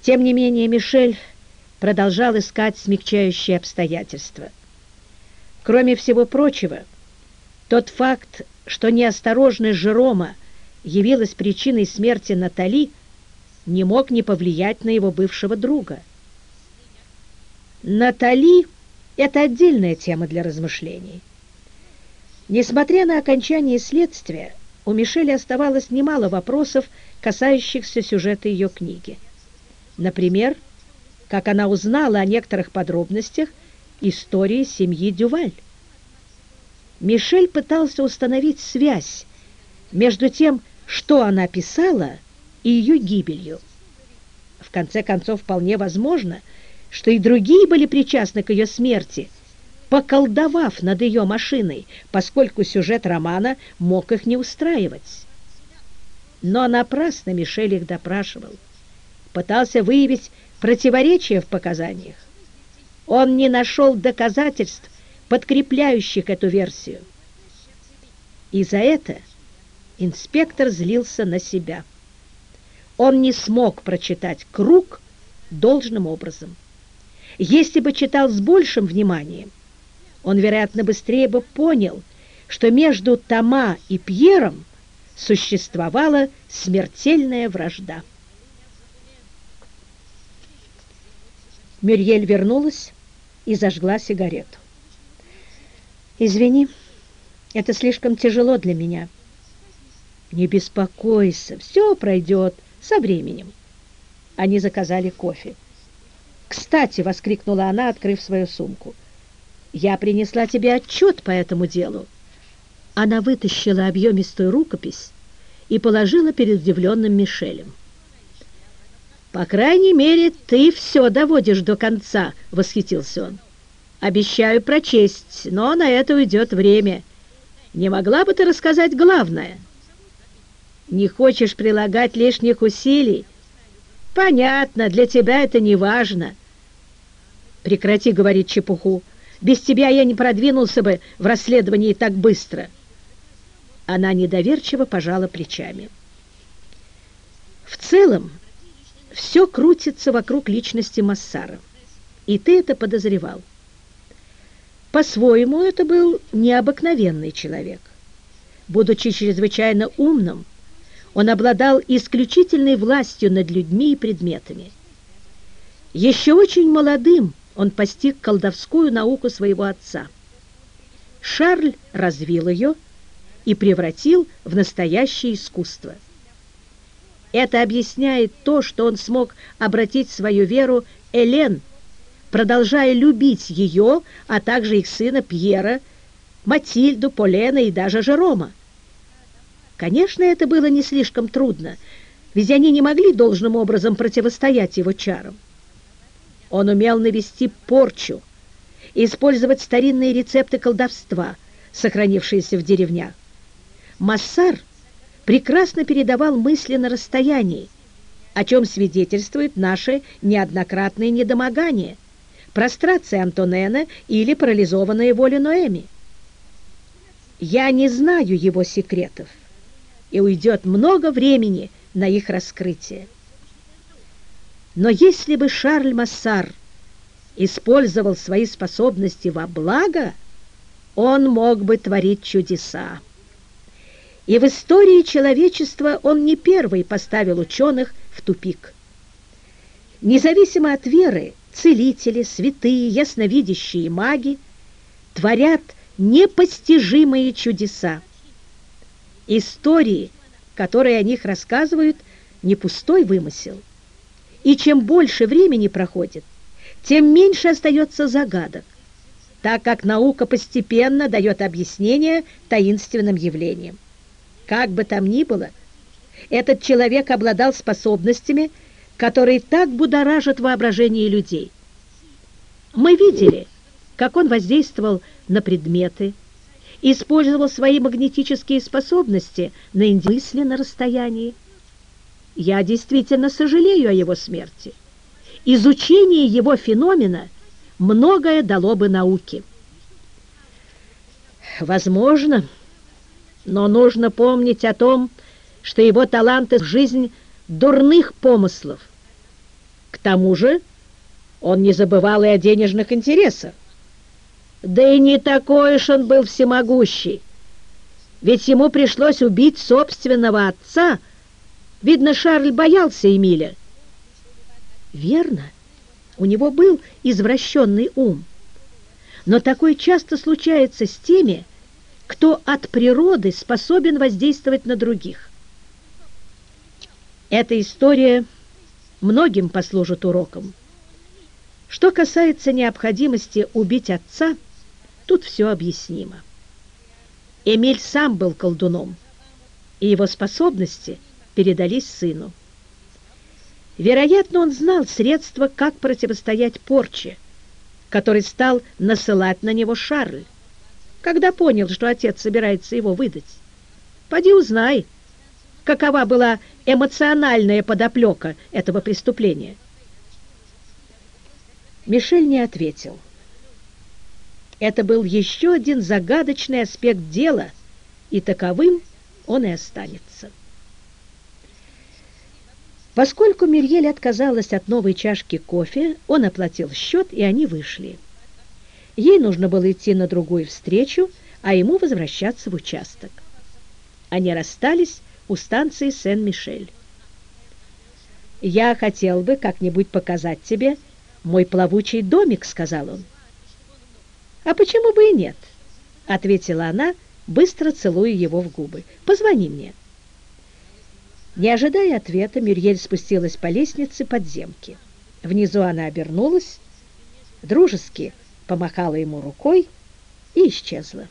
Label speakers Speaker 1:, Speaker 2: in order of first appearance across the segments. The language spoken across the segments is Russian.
Speaker 1: Тем не менее, Мишель продолжал искать смягчающие обстоятельства. Кроме всего прочего, тот факт, что неосторожность Жерома явилась причиной смерти Натали, не мог не повлиять на его бывшего друга. Натали — это отдельная тема для размышлений. Несмотря на окончание следствия, у Мишеля оставалось немало вопросов, касающихся сюжета ее книги. Например, как она узнала о некоторых подробностях истории семьи Дюваль. Мишель пытался установить связь между тем, что она писала, и ее гибелью. В конце концов, вполне возможно, что и другие были причастны к ее смерти, поколдовав над ее машиной, поскольку сюжет романа мог их не устраивать. Но напрасно Мишель их допрашивал, пытался выявить противоречия в показаниях. Он не нашел доказательств, подкрепляющих эту версию. И за это инспектор злился на себя. Он не смог прочитать «Круг» должным образом. Если бы читал с большим вниманием, он, вероятно, быстрее бы понял, что между Тома и Пьером существовала смертельная вражда. Мюрьель вернулась и зажгла сигарету. «Извини, это слишком тяжело для меня». «Не беспокойся, все пройдет со временем». Они заказали кофе. «Кстати», — воскликнула она, открыв свою сумку, «я принесла тебе отчет по этому делу». Она вытащила объемистую рукопись и положила перед удивленным Мишелем. «По крайней мере, ты все доводишь до конца», — восхитился он. «Обещаю прочесть, но на это уйдет время. Не могла бы ты рассказать главное?» «Не хочешь прилагать лишних усилий? Понятно, для тебя это не важно». «Прекрати говорить чепуху. Без тебя я не продвинулся бы в расследовании так быстро». Она недоверчиво пожала плечами. «В целом, все крутится вокруг личности Массара, и ты это подозревал. По-своему, это был необыкновенный человек. Будучи чрезвычайно умным, он обладал исключительной властью над людьми и предметами. Еще очень молодым он постиг колдовскую науку своего отца. Шарль развил ее и превратил в настоящее искусство. Это объясняет то, что он смог обратить свою веру Элен, продолжая любить ее, а также их сына Пьера, Матильду, Полена и даже Жерома. Конечно, это было не слишком трудно, ведь они не могли должным образом противостоять его чарам. Он умел навести порчу, использовать старинные рецепты колдовства, сохранившиеся в деревнях. Массар прекрасно передавал мысли на расстоянии, о чем свидетельствует наше неоднократное недомогание, прострация Антонена или парализованная воля Ноэми. Я не знаю его секретов, и уйдет много времени на их раскрытие. Но если бы Шарль Массар использовал свои способности во благо, он мог бы творить чудеса. И в истории человечества он не первый поставил ученых в тупик. Независимо от веры, целители, святые, ясновидящие маги творят непостижимые чудеса. Истории, которые о них рассказывают, не пустой вымысел. И чем больше времени проходит, тем меньше остается загадок, так как наука постепенно дает объяснение таинственным явлениям. Как бы там ни было, этот человек обладал способностями, которые так будоражат воображение людей. Мы видели, как он воздействовал на предметы, использовал свои магнетические способности на мысли на расстоянии. Я действительно сожалею о его смерти. Изучение его феномена многое дало бы науке. Возможно, но нужно помнить о том, что его таланты — жизнь дурных помыслов. К тому же он не забывал и о денежных интересах. Да и не такой уж он был всемогущий, ведь ему пришлось убить собственного отца. Видно, Шарль боялся Эмиля. Верно, у него был извращенный ум, но такое часто случается с теми, кто от природы способен воздействовать на других. Эта история многим послужит уроком. Что касается необходимости убить отца, тут все объяснимо. Эмиль сам был колдуном, и его способности передались сыну. Вероятно, он знал средства, как противостоять порче, который стал насылать на него Шарль, когда понял, что отец собирается его выдать. Поди узнай, какова была эмоциональная подоплека этого преступления. Мишель не ответил. Это был еще один загадочный аспект дела, и таковым он и останется. Поскольку Мюриель отказалась от новой чашки кофе, он оплатил счет, и они вышли. Ей нужно было идти на другую встречу, а ему возвращаться в участок. Они расстались у станции Сен-Мишель. «Я хотел бы как-нибудь показать тебе мой плавучий домик», — сказал он. «А почему бы и нет?» — ответила она, быстро целуя его в губы. «Позвони мне». Не ожидая ответа, Мюриель спустилась по лестнице подземки. Внизу она обернулась, дружески помахала ему рукой и исчезла.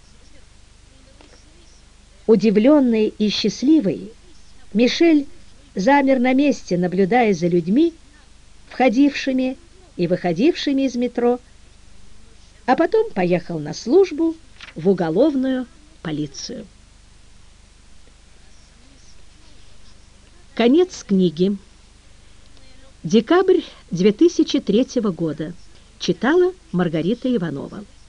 Speaker 1: Удивленный и счастливый, Мишель замер на месте, наблюдая за людьми, входившими и выходившими из метро, а потом поехал на службу в уголовную полицию. Конец книги. Декабрь 2003 года. Читала Маргарита Иванова.